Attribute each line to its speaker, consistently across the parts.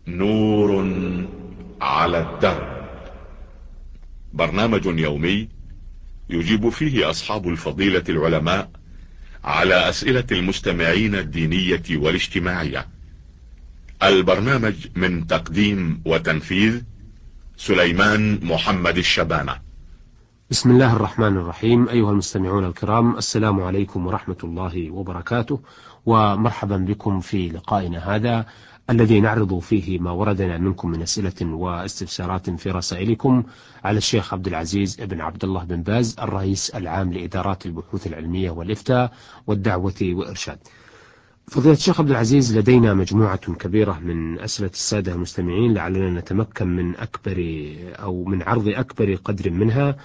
Speaker 1: نور على الدرب. برنامج يومي يجيب فيه أصحاب الفضيلة العلماء على أسئلة المستمعين الدينية والاجتماعية. البرنامج من تقديم وتنفيذ سليمان محمد الشبانة.
Speaker 2: بسم الله الرحمن الرحيم. أيها المستمعون الكرام، السلام عليكم ورحمة الله وبركاته، ومرحبا بكم في لقائنا هذا الذي نعرض فيه ما وردنا منكم من أسئلة واستفسارات في رسائلكم على الشيخ عبد العزيز بن عبد الله بن باز، الرئيس العام لإدارات البحوث العلمية والإفتاء والدعوة والإرشاد. فضيلة الشيخ عبد العزيز، لدينا مجموعة كبيرة من أسئلة السادة المستمعين، لعلنا نتمكن من عرض أكبر قدر منها،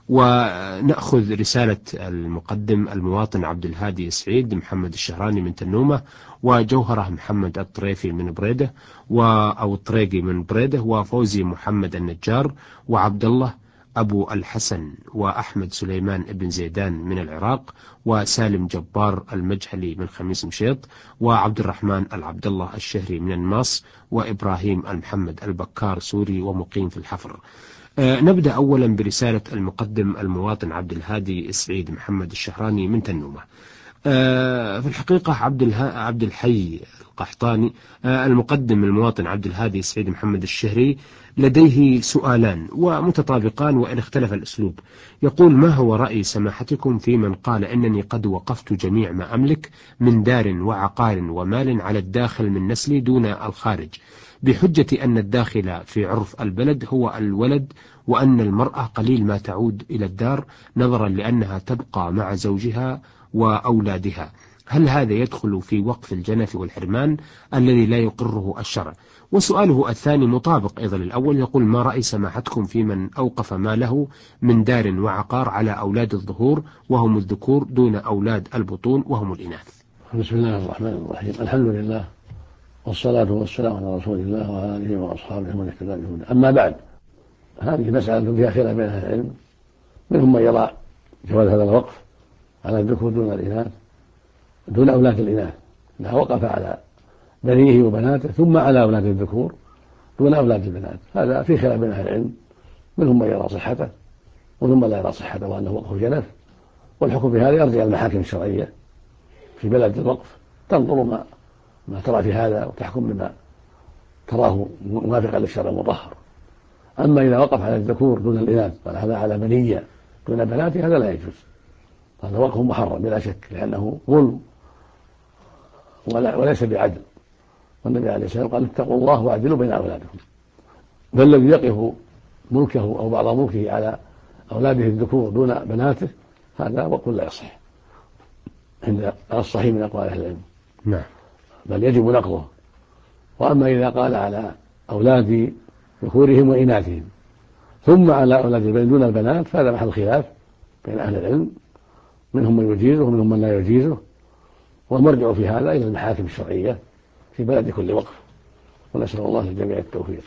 Speaker 2: ونأخذ رسالة المقدم المواطن عبد الهادي سعيد محمد الشهراني من تنومة، وجوهرة محمد الطريفي من بريدة أو الطريقي من بريدة، وفوزي محمد النجار، وعبد الله أبو الحسن، وأحمد سليمان ابن زيدان من العراق، وسالم جبار المجهلي من خميس مشيط، وعبد الرحمن العبد الله الشهري من الناص، وإبراهيم المحمد البكار سوري ومقيم في الحفر. نبدأ أولا برسالة المقدم المواطن عبد الهادي السعيد محمد الشهراني من تنومة. في الحقيقة عبد الحي القحطاني، المقدم المواطن عبد الهادي السعيد محمد الشهري لديه سؤالان ومتطابقان وإن اختلف الأسلوب. يقول: ما هو رأي سماحتكم في من قال إنني قد وقفت جميع ما أملك من دار وعقار ومال على الداخل من نسلي دون الخارج، بحجة أن الداخل في عرف البلد هو الولد، وأن المرأة قليل ما تعود إلى الدار نظرا لأنها تبقى مع زوجها وأولادها؟ هل هذا يدخل في وقف الجنف والحرمان الذي لا يقره الشرع؟ وسؤاله الثاني مطابق أيضا للأول، يقول: ما رأي سماحتكم في من أوقف ماله من دار وعقار على أولاد الظهور وهم الذكور دون أولاد البطون وهم الإناث؟
Speaker 3: بسم الله الرحمن الرحيم. الحمد لله والصلاة والسلام على رسول الله وعلى آله وأصحابه ومن اهتدى بهداه. أما بعد، هذه مسألة فيها خلاف بين أهل العلم، منهم من يرى جواز هذا الوقف على الذكور دون أولاد الإناث، إذا وقف على بنيه وبناته ثم على أولاد الذكور دون أولاد البنات. هذا في خلاف بين أهل العلم، منهم من يرى صحته ومنهم من لا يرى صحته وأنه وقف جنف. والحكم بهذا يرجع إلى المحاكم الشرعية في بلد الوقف، تنظر ما ترى في هذا وتحكم بما تراه موافقا للشرع المطهر. أما إذا وقف على الذكور دون الإناث، قال هذا على بنية دون بنات، هذا لا يجوز، هذا وقف محرم بلا شك، لأنه ظلم وليس بعدل. والنبي عليه الصلاة والسلام قال: اتقوا الله واعدلوا بين أولادكم. فالذي يقف ملكه أو بعض ملكه على أولاده الذكور دون بناته، هذا وقف لا يصح عند الصحيح من أقوال أهل العلم،
Speaker 2: نعم،
Speaker 3: بل يجب نقضه. وأما إذا قال على أولاد ذكورهم وإناثهم ثم على أولاد البنين دون البنات، فهذا محل خلاف بين أهل العلم، منهم من يجيزه ومنهم من لا يجيزه، والمرجع في هذا إلى المحاكم الشرعية في بلد كل وقف، ونسأل الله للجميع التوفيق.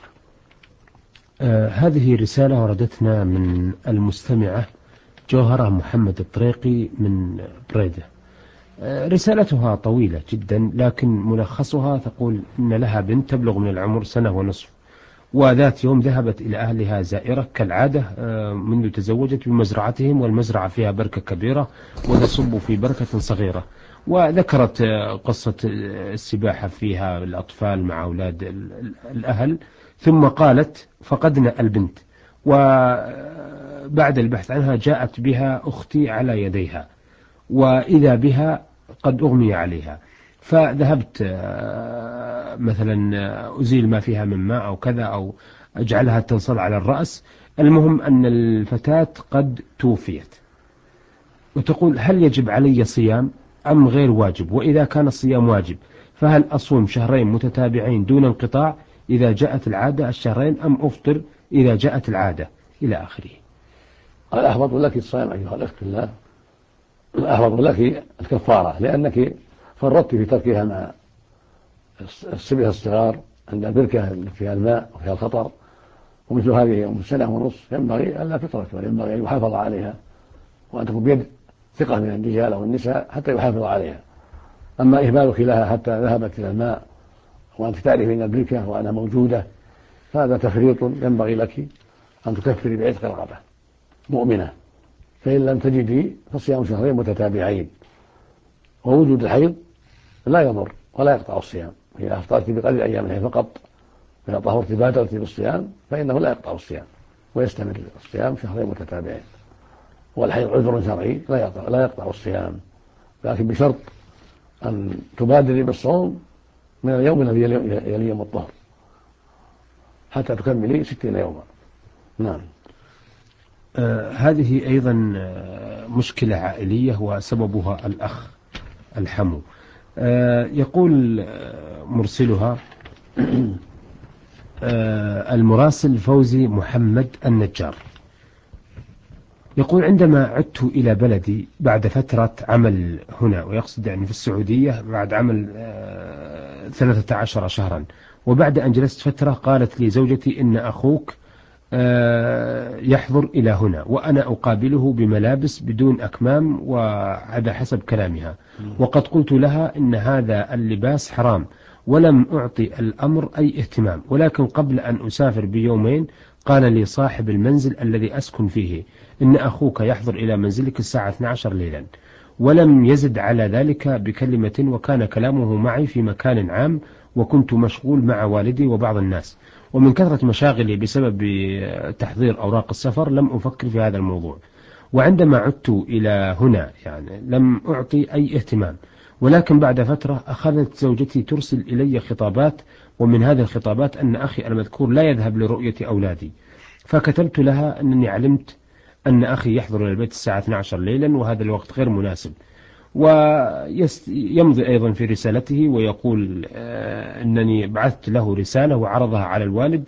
Speaker 2: هذه رسالة وردتنا من المستمعة جوهرة محمد الطريقي من بريدة. رسالتها طويلة جدا، لكن ملخصها تقول إن لها بنت تبلغ من العمر 1.5 سنة، وذات يوم ذهبت إلى أهلها زائرة كالعادة منذ تزوجت بمزرعتهم، والمزرعة فيها بركة كبيرة وتصب في بركة صغيرة، وذكرت قصة السباحة فيها الأطفال مع أولاد الأهل، ثم قالت: فقدنا البنت، وبعد البحث عنها جاءت بها أختي على يديها، وإذا بها قد أغمي عليها، فذهبت مثلا أزيل ما فيها من ماء أو كذا، أو أجعلها تنصب على الرأس. المهم أن الفتاة قد توفيت، وتقول: هل يجب علي صيام أم غير واجب؟ وإذا كان الصيام واجب، فهل أصوم شهرين متتابعين دون انقطاع إذا جاءت العادة الشهرين، أم أفطر إذا جاءت العادة، إلى آخره؟
Speaker 3: الأحوط لك الصيام أيها الأخت في الله، الأحوط لك الكفارة، لأنك فرطت في تركها مع الصبية الصغار عند البركة فيها الماء وفيها الخطر، ومثل هذه 1.5 سنة ينبغي ألا تترك، وينبغي أن يحافظ عليها، وأن تكون بيد ثقة من الرجال أو النساء حتى يحافظ عليها. أما إهمالك لها حتى ذهبت إلى الماء وأنت تعرفين البركة وأنا موجودة، هذا تفريط ينبغي لك أن تكفري بعتق رقبة مؤمنة. فإن لم تجدي فصيام شهرين متتابعين. ووجود الحيض لا يضر ولا يقطع الصيام، إذا أفطرت بقدر أيام الحيض فقط، إذا طهرت بادرت بالصيام فإنه لا يقطع الصيام ويستمر الصيام شهرين متتابعين. والحيض عذر شرعي لا يقطع الصيام، لكن بشرط أن تبادري بالصوم من اليوم الذي يلي يوم الطهر حتى تكملي 60 يوما. نعم.
Speaker 2: هذه أيضا مشكلة عائلية وسببها الأخ الحمو. يقول مرسلها المراسل فوزي محمد النجار، يقول عندما عدت إلى بلدي بعد فترة عمل هنا، ويقصد يعني في السعودية، بعد عمل 13 شهرا، وبعد أن جلست فترة قالت لي زوجتي إن أخوك يحضر إلى هنا وأنا أقابله بملابس بدون أكمام وعلى حسب كلامها، وقد قلت لها إن هذا اللباس حرام ولم أعطي الأمر أي اهتمام. ولكن قبل أن أسافر بيومين قال لي صاحب المنزل الذي أسكن فيه إن أخوك يحضر إلى منزلك الساعة 12 ليلا، ولم يزد على ذلك بكلمة، وكان كلامه معي في مكان عام وكنت مشغول مع والدي وبعض الناس، ومن كثرة مشاغلي بسبب تحضير أوراق السفر لم أفكر في هذا الموضوع، وعندما عدت إلى هنا يعني لم أعطي أي اهتمام. ولكن بعد فترة أخذت زوجتي ترسل إلي خطابات، ومن هذه الخطابات أن أخي المذكور لا يذهب لرؤية أولادي، فكتبت لها أنني علمت أن أخي يحضر إلى البيت الساعة 12 ليلا وهذا الوقت غير مناسب. ويمضي أيضا في رسالته ويقول أنني بعثت له رسالة وعرضها على الوالد،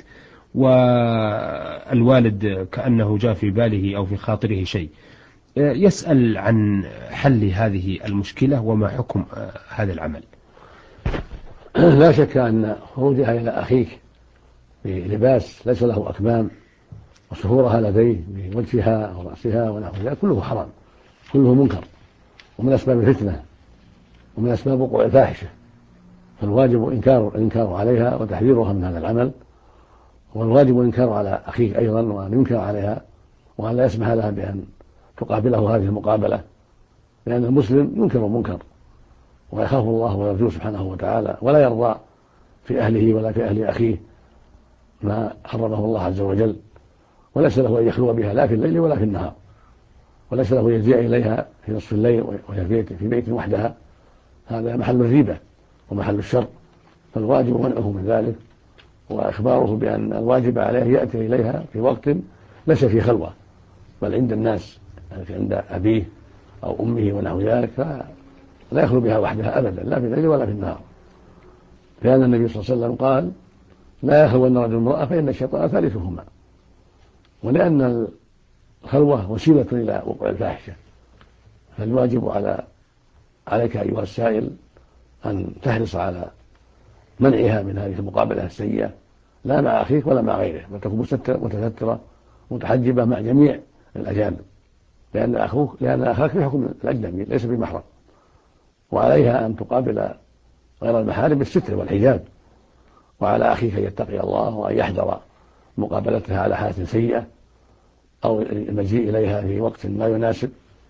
Speaker 2: والوالد كأنه جاء في باله أو في خاطره شيء. يسأل عن حل هذه المشكلة وما حكم هذا العمل.
Speaker 3: لا شك أن خروجها إلى أخيك بلباس ليس له أكمام وسهورها لديه بوجهها ورأسها ونحو ذلك كله حرام، كله منكر ومن أسباب الفتنة ومن أسباب وقوع الفاحشة، فالواجب الإنكار عليها وتحذيرها من هذا العمل، والواجب الإنكار على أخيك أيضا وأن ينكر عليها وأن لا يسمح لها بأن تقابله هذه المقابلة، لأن المسلم ينكر المنكر ويخاف الله ويرجوه سبحانه وتعالى، ولا يرضى في أهله ولا في أهل أخيه ما حرمه الله عز وجل، وليس له أن يخلو بها لا في الليل ولا في النهار، وليس له أن يجيء إليها في نصف الليل وهي في بيت وحدها، هذا محل الريبة ومحل الشر، فالواجب منعه من ذلك وإخباره بأن الواجب عليه يأتي إليها في وقت ليس في خلوة بل عند الناس، عند أبيه أو أمه ونحو ذلك، فلا يخلو بها وحدها أبدا لا في الليل ولا في النهار، لأن النبي صلى الله عليه وسلم قال لا يخلون رجل امرأة فإن الشيطان ثالثهما، ولأن الخلوة وسيلة إلى وقوع الفاحشة، فالواجب عليك أيها السائل أن تحرص على منعها من هذه المقابلة السيئة، لا مع أخيك ولا مع غيره، بل تكون متسترة متحجبة مع جميع الأجانب، لأن أخاك في حكم الأجنبي ليس بمحرم، وعليها أن تقابل غير المحارم بالستر والحجاب، وعلى أخيك أن يتقي الله وأن يحذر مقابلتها على حالة سيئة أو المجيء إليها في وقت لا يناسب،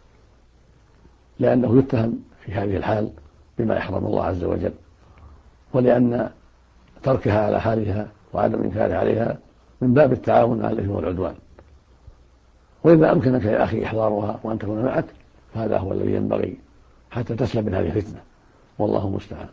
Speaker 3: لأنه يتهم في هذه الحال بما يحرم الله عز وجل، ولأن تركها على حالها وعدم إنكارها عليها من باب التعاون على الإثم والعدوان. وإذا أمكنك يا أخي إحضارها وأن تكون معك فهذا هو الذي ينبغي حتى تسلم من هذه الفتنة، والله المستعان.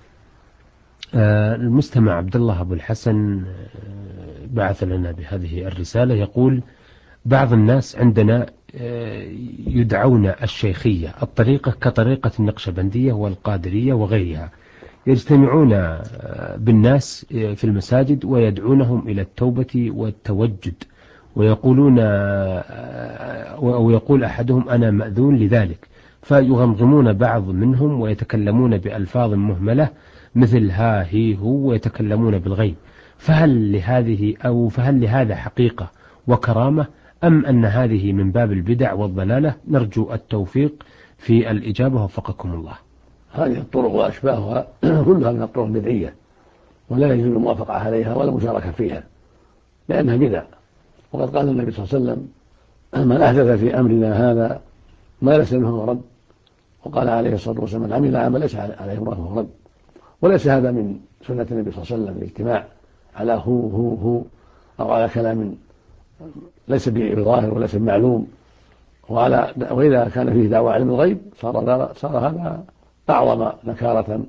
Speaker 2: المستمع عبد الله أبو الحسن بعث لنا بهذه الرسالة، يقول بعض الناس عندنا يدعون الشيخية الطريقة كطريقة النقشبندية والقادرية وغيرها، يجتمعون بالناس في المساجد ويدعونهم إلى التوبة والتوجد، ويقولون أو يقول أحدهم أنا مأذون لذلك، فيغمغمون بعض منهم ويتكلمون بألفاظ مهملة مثل ها هي هو، ويتكلمون بالغيب، فهل لهذا حقيقة وكرامة أم أن هذه من باب البدع والضلالة؟ نرجو التوفيق في الإجابة وفقكم الله.
Speaker 3: هذه الطرق وأشباهها كلها من الطرق البدعية ولا يجوز الموافقة عليها ولا المشاركة فيها لأنها بدع. وقد قال النبي صلى الله عليه وسلم: من أحدث في أمرنا هذا ما ليس منه رد. وقال عليه الصلاة والسلام: من عمل عمل ليس عليه أمره فهو رد. وليس هذا من سنة النبي صلى الله عليه وسلم الاجتماع على هو أو على كلام ليس بظاهر وليس بمعلوم. وإذا كان فيه دعوى علم الغيب صار هذا أعظم نكارة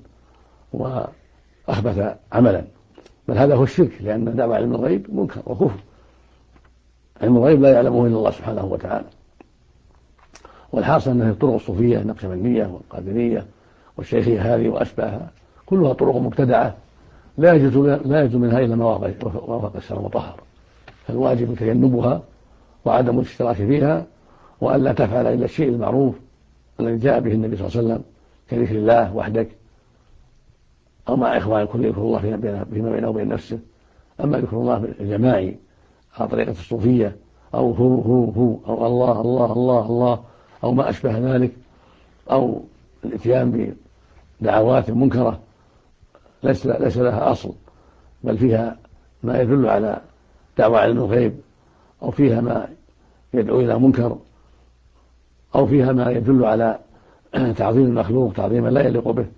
Speaker 3: وأخبث عملا، بل هذا هو الشرك، لأن دعوى علم الغيب منكر وكفر. علم الغيب لا يعلمه إلا الله سبحانه وتعالى. والحاصل أن الطرق الصوفية النقشبندية والقادرية والشيخية هذه وأشباهها كلها طرق مبتدعة لا يجوز منها إلا ما وافق الشرع المطهر، فالواجب تجنبها وعدم الاشتراك فيها، وأن لا تفعل إلا الشيء المعروف الذي جاء به النبي صلى الله عليه وسلم كذكر الله وحدك أو مع إخوان كل يذكر الله فيما بينه وبين نفسه. أما ذكر الله الجماعي على طريقة الصوفية أو هو أو الله الله الله الله أو ما أشبه ذلك، أو الإتيان بدعوات منكرة ليس لها أصل، بل فيها ما يدل على دعوى علم الغيب، أو فيها ما يدعو إلى منكر، أو فيها ما يدل على تعظيم المخلوق تعظيما لا يليق به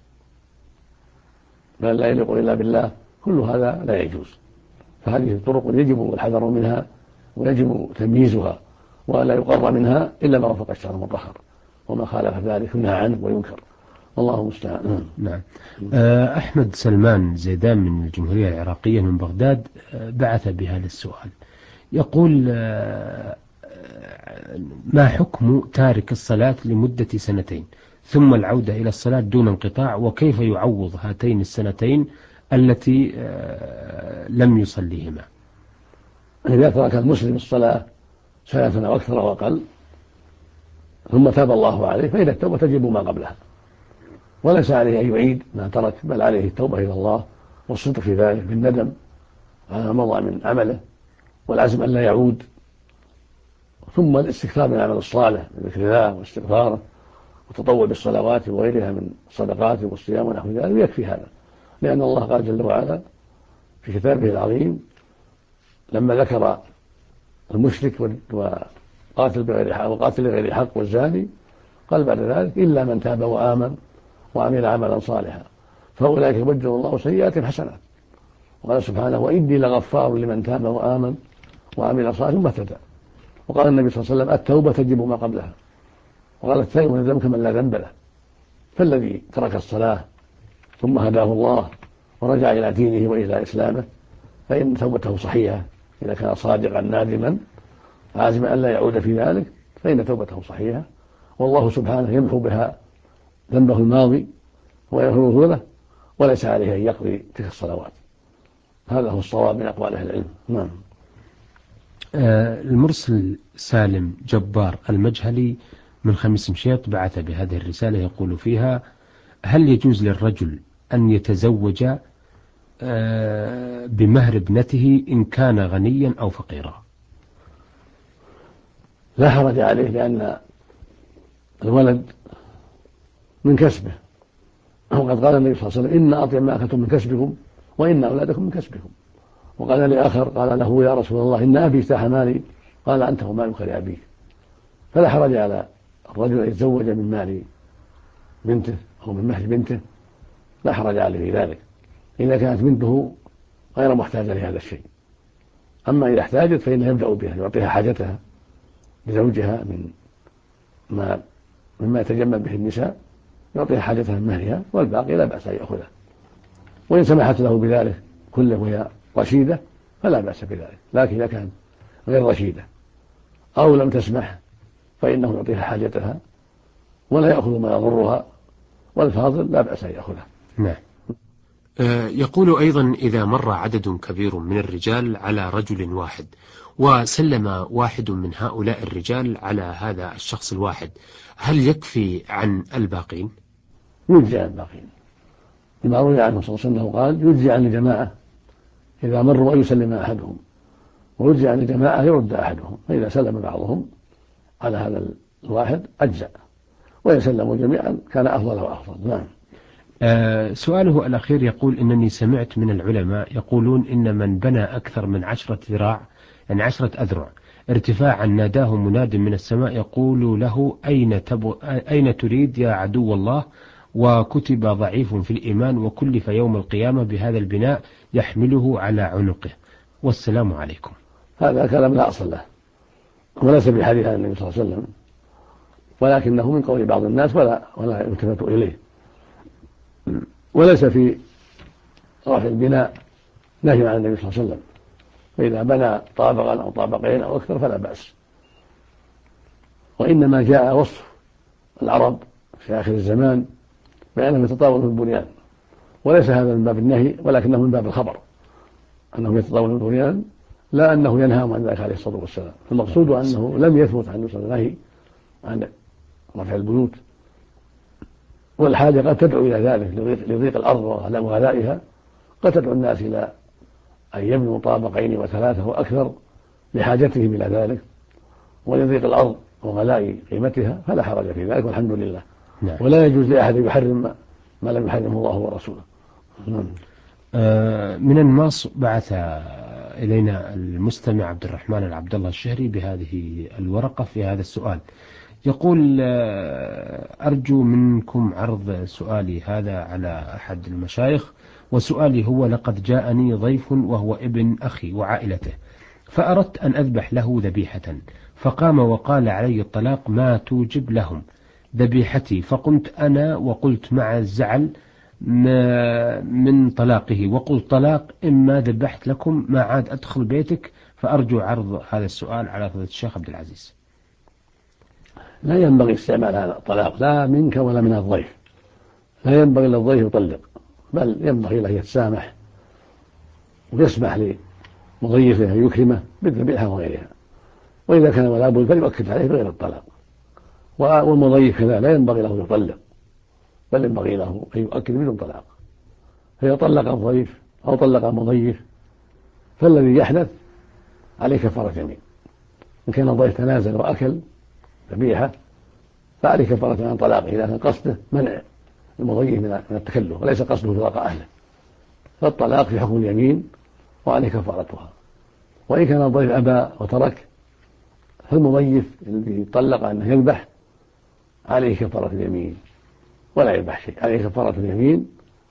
Speaker 3: بل لا يليق إلا بالله، كل هذا لا يجوز. فهذه الطرق يجب الحذر منها ويجب تمييزها، ولا يقر منها إلا ما وافق الشرع المطهر، وما خالف ذلك ينهى عنه وينكر، والله المستعان.
Speaker 2: نعم. أحمد سلمان زيدان من الجمهورية العراقية من بغداد بعث بهذا السؤال، يقول: ما حكم تارك الصلاة لمدة 2 ثم العودة إلى الصلاة دون انقطاع، وكيف يعوض هاتين 2 التي لم يصليهما؟
Speaker 3: إذا ترك المسلم الصلاة 2 أو أكثر أو أقل ثم تاب الله عليه فإن التوبة تجب ما قبلها، وليس عليه أن يعيد ما ترك، بل عليه التوبة إلى الله والصدق في ذلك بالندم على ما مضى من عمله والعزم أن لا يعود، ثم الاستكثار من العمل الصالح من ذكر الله واستغفاره والتطوع بالصلوات وغيرها من الصدقات والصيام ونحو ذلك، ويكفي هذا، لأن الله قال جل وعلا في كتابه العظيم لما ذكر المشرك وقاتل بغير حق والزاني قال بعد ذلك: إلا من تاب وآمن وعمل عملا صالحا فأولئك يبدل الله سيئاتهم حسنات. وقال سبحانه: وإني لغفار لمن تاب وآمن وعمل صالحا ثم اهتدى. وقال النبي صلى الله عليه وسلم: التوبة تجب ما قبلها. وقال: التائب من الذنب كمن لا ذنب له. فالذي ترك الصلاة ثم هداه الله ورجع إلى دينه وإلى إسلامه فإن توبته صحيحة، إذا كان صادقا نادما عازما أن لا يعود في ذلك فإن توبته صحيحة، والله سبحانه يمحو بها ذنبه الماضي ويغفره له، وليس عليه أن يقضي تلك الصلوات. هذا هو الصواب من أقوال أهل العلم. نعم.
Speaker 2: المرسل سالم جبار المجهلي من خميس مشيط بعث بهذه الرسالة يقول فيها: هل يجوز للرجل أن يتزوج بمهر ابنته إن كان غنيا أو فقيرا؟
Speaker 3: لا حرج عليه، لأن الولد من كسبه، وقد قال النبي صلى الله عليه وسلم: إن أطيب ما أكلتم من كسبكم وإن أولادكم من كسبكم. وقال لآخر قال له: يا رسول الله إن أبي اجتاح مالي. قال: أنت ومالك لأبيك. فلا حرج على الرجل أن يتزوج من مال بنته أو من مهر بنته، لا حرج عليه في ذلك إذا كانت بنته غير محتاجة لهذا الشيء. أما إذا احتاجت فإنه يبدأ بها، يعطيها حاجتها لزوجها مما يتجمل به النساء، يعطيها حاجتها من مهرها، والباقي لا بأس أن يأخذه. وإن سمحت له بذلك كله وهي رشيدة فلا بأس بذلك، لكن إذا كانت غير رشيدة أو لم تسمح فإنه يعطيها حاجتها ولا يأخذ ما يضرها، والفاضل لا بأس أن يأخذه.
Speaker 2: نعم. يقول أيضا: إذا مر عدد كبير من الرجال على رجل واحد وسلم واحد من هؤلاء الرجال على هذا الشخص الواحد، هل يكفي عن الباقين؟
Speaker 3: يجزي عن الباقين، لما روي عنه صلى الله عليه وسلم قال: يجزي عن الجماعة إذا مروا أن يسلم أحدهم، ويجزي عن الجماعة يرد أحدهم، فإذا سلم بعضهم على هذا الواحد أجزأ، وإن سلموا جميعا كان أفضل وأفضل. نعم.
Speaker 2: سؤاله الأخير يقول إنني سمعت من العلماء يقولون إن من بنى أكثر من 10 ذراع يعني 10 أذرع ارتفاعا ناداه مناد من السماء يقول له أين تريد يا عدو الله، وكتب ضعيف في الإيمان وكلف يوم القيامة بهذا البناء يحمله على عنقه، والسلام عليكم.
Speaker 3: هذا كلام لا أصل له، وليس بحديث عن النبي صلى الله عليه وسلم، ولكنه من قول بعض الناس ولا يلتفت إليه. وليس في رفع البناء نهي عن النبي صلى الله عليه وسلم، فإذا بنى طابقا أو طابقين أو أكثر فلا بأس. وإنما جاء وصف العرب في آخر الزمان بأنهم يتطاولون في البنيان، وليس هذا من باب النهي ولكنه من باب الخبر أنهم يتطاولون في البنيان، لا أنه ينهاهم عن ذلك عليه الصلاة والسلام. المقصود أنه لم يثبت عن النهي عن رفع البيوت، والحاجة قد تدعو إلى ذلك لضيق الأرض وغلائها، قد تدعو الناس إلى أن يبنوا طابقين وثلاثة وأكثر لحاجتهم إلى ذلك ولضيق الأرض وغلاء قيمتها، فلا حرج في ذلك والحمد لله.
Speaker 2: نعم.
Speaker 3: ولا يجوز لأحد يحرم ما لم يحرمه الله ورسوله.
Speaker 2: من الماص بعث إلينا المستمع عبد الرحمن العبد الله الشهري بهذه الورقة في هذا السؤال، يقول أرجو منكم عرض سؤالي هذا على أحد المشايخ، وسؤالي هو: لقد جاءني ضيف وهو ابن أخي وعائلته، فأردت أن أذبح له ذبيحة، فقام وقال علي الطلاق ما توجب لهم ذبيحتي، فقمت أنا وقلت مع الزعل من طلاقه وقلت طلاق إما ذبحت لكم ما عاد أدخل بيتك، فأرجو عرض هذا السؤال على فضيلة الشيخ عبد العزيز.
Speaker 3: لا ينبغي استعمال هذا الطلاق لا منك ولا من الضيف، لا ينبغي للضيف يطلق، بل ينبغي له يتسامح ويسمح لمضيفه أن يكرمه بالذبيحة وغيرها، وإذا كان ولا بد فليؤكد عليه بغير الطلاق. والمضيف كذا لا ينبغي له يطلق، بل ينبغي له أن يؤكد بدون طلاق. فإذا طلق الضيف أو طلق المضيف فالذي يحدث عليه كفارة يمين. إن كان الضيف تنازل وأكل ذبيحة فعليه كفارة عن طلاقه إذا كان قصده منع المضيف من التكلف وليس قصده فراق أهله، فالطلاق في حكم اليمين وعليه كفارتها. وإن كان الضيف أبى وترك فالمضيف الذي طلق أنه يذبح عليه كفارة اليمين ولا يذبح شيء، عليه كفارة اليمين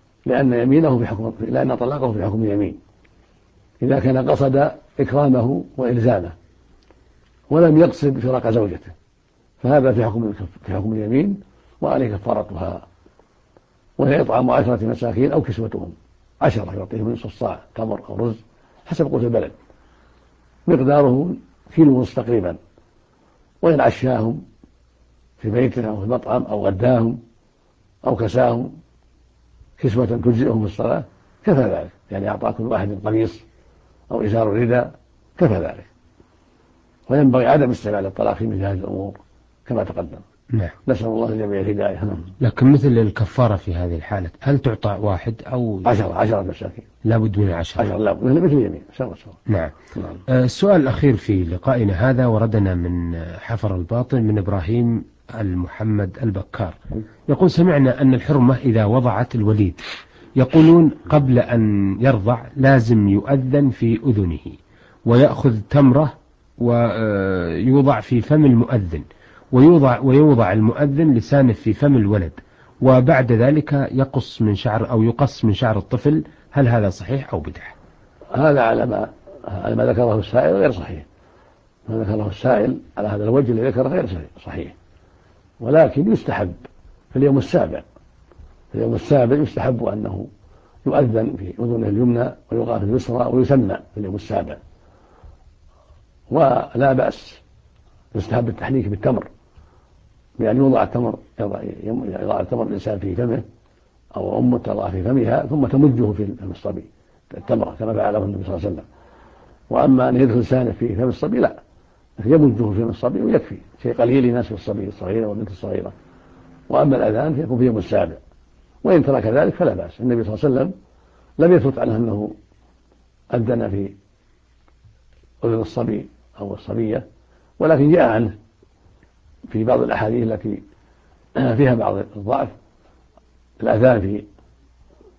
Speaker 3: لأن طلاقه في حكم اليمين إذا كان قصد إكرامه وإلزامه ولم يقصد فراق زوجته، فهذا في حكم اليمين وعليه كفارتها، وهي إطعام 10 مساكين أو كسوتهم 10 يعطيهم نصف صاع تمر أو رز حسب قوت البلد مقداره كيلو ونصف تقريبا، وإن عشاهم في بيته أو في المطعم أو غداهم أو كساهم كسوة تجزئهم في الصلاة كفى ذلك، يعني أعطى كل واحد قميص أو إزار رداء كفى ذلك. وينبغي عدم استعمال الطلاق في مثل هذه الأمور كما تقدم.
Speaker 2: نعم.
Speaker 3: نسأل الله الجميع الهداية.
Speaker 2: لكن مثل الكفارة في هذه الحالة هل تعطى واحد أو
Speaker 3: 10 مساكين؟
Speaker 2: لا بد من 10.
Speaker 3: لا بد مثل اليمين.
Speaker 2: نعم. السؤال الأخير في لقائنا هذا وردنا من حفر الباطن من إبراهيم المحمد البكار، يقول: سمعنا أن الحرمة إذا وضعت الوليد يقولون قبل أن يرضع لازم يؤذن في أذنه ويأخذ تمرة ويوضع في فم المؤذن ويوضع المؤذن لسانه في فم الولد، وبعد ذلك يقص من شعر الطفل، هل هذا صحيح أو بدعة؟
Speaker 3: هذا على ما ذكره السائل غير صحيح. ما ذكره السائل على هذا الوجه اللي ذكره غير صحيح، ولكن يستحب في اليوم السابع يستحب أنه يؤذن في أذنه اليمنى ويقال في اليسرى ويسمى في اليوم السابع، ولا بأس. يستحب التحنيك بالتمر، بأن يوضع التمر الإنسان في فمه أو أمه تضع في فمها ثم تمجه في فم الصبي التمرة كما فعله النبي صلى الله عليه وسلم. وأما أن يدخل لسانه في فم الصبي لا، يمجه في فم الصبي ويكفي، شيء قليل يناسب الصبي الصغير والبنت الصغيرة. وأما الأذان فيكون في يوم السابع، وإن ترك ذلك فلا بأس. النبي صلى الله عليه وسلم لم يثبت عنه أنه أذن في أذن الصبي أو الصبية، ولكن جاء عنه في بعض الأحاديث التي فيها بعض الضعف الأذان في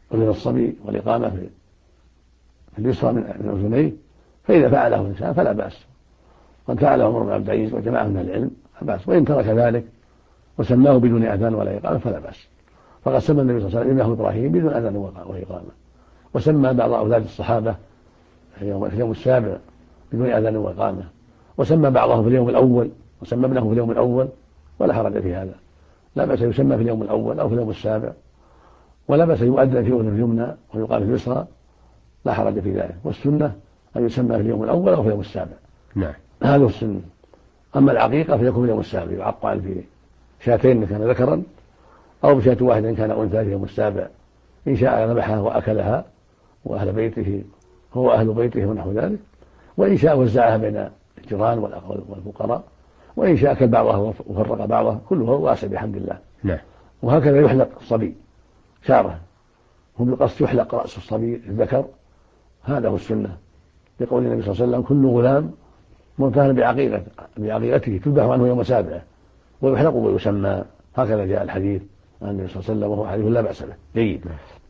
Speaker 3: أذن الصبي والإقامة في اليسرى من أذنيه، فإذا فعله الإنسان فلا بأس. قد فعله عمر بن عبد العزيز وجماعة من العلم فلا بأس، وإن ترك ذلك وسماه بدون أذان ولا إقامة فلا بأس. فقد سمى النبي صلى الله عليه وسلم ابنه إبراهيم بدون أذان وإقامة، وسمى بعض أولاد الصحابة في اليوم السابع بدون أذان وإقامة، وسمى بعضهم في اليوم الأول، وسمى ابنه في اليوم الأول، ولا حرج في هذا. لا بأس يسمى في اليوم الأول أو في اليوم السابع، ولا بأس يؤذن في أذن اليمنى ويقام في اليسرى، لا حرج في ذلك. والسنة أن يسمى في اليوم الأول أو في اليوم السابع.
Speaker 2: نعم.
Speaker 3: هذا السنة. أما العقيقة فيكون في اليوم السابع، يعقل في شاتين إن كان ذكرا، أو بشاة واحدة إن كان أنثى في اليوم السابع، إن شاء ذبحها وأكلها وأهل بيته هو أهل بيته ونحو ذلك، وإن شاء وزعها بين الجيران والفقراء، وإن شاء أكل بعضها وفرق بعضها، كله واسع بحمد الله.
Speaker 2: نعم.
Speaker 3: وهكذا يحلق الصبي شعره، هم بالقصد يحلق رأس الصبي الذكر، هذا هو السنة، لقول النبي صلى الله عليه وسلم: كل غلام مرتهن بعقيقته تذبح عنه يوم سابعه ويحلق ويسمى. هكذا جاء الحديث عن النبي صلى الله عليه وسلم، وهو حديث لا بأس به جيد.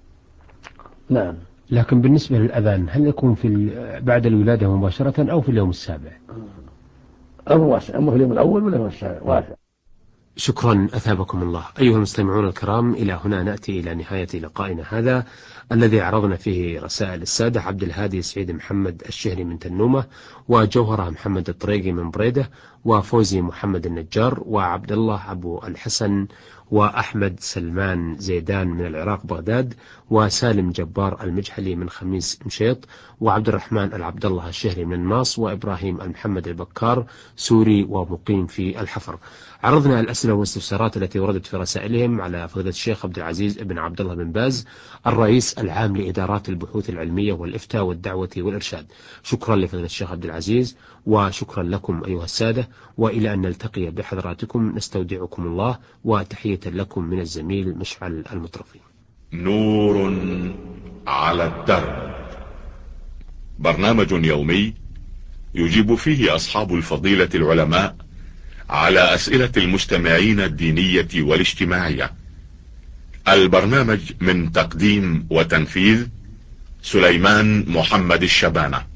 Speaker 3: نعم.
Speaker 2: لكن بالنسبة للأذان هل يكون بعد الولادة مباشرة أو في اليوم السابع؟
Speaker 3: أمر واسع، أما في اليوم الأول ولا اليوم السابع واسع.
Speaker 2: شكرا أثابكم الله. أيها المستمعون الكرام، إلى هنا نأتي إلى نهاية لقائنا هذا الذي عرضنا فيه رسائل السادة عبد الهادي سعيد محمد الشهري من تنومة، وجوهرة محمد الطريقي من بريدة، وفوزي محمد النجار، وعبد الله أبو الحسن، وأحمد سلمان زيدان من العراق بغداد، وسالم جبار المجحلي من خميس مشيط، وعبد الرحمن العبد الله الشهري من الناص، وإبراهيم المحمد البكار سوري ومقيم في الحفر. عرضنا الأسئلة والاستفسارات التي وردت في رسائلهم على فضيلة الشيخ عبد العزيز بن عبد الله بن باز، الرئيس العام لإدارات البحوث العلمية والإفتاء والدعوة والإرشاد. شكرا لفضيلة الشيخ عبد العزيز، وشكرا لكم أيها السادة، وإلى أن نلتقي بحضراتكم نستودعكم الله، وتحية لكم من الزميل مشعل المطرفي.
Speaker 1: نور على الدرب، برنامج يومي يجيب فيه أصحاب الفضيلة العلماء على أسئلة المستمعين الدينية والاجتماعية. البرنامج من تقديم وتنفيذ سليمان محمد الشبانة.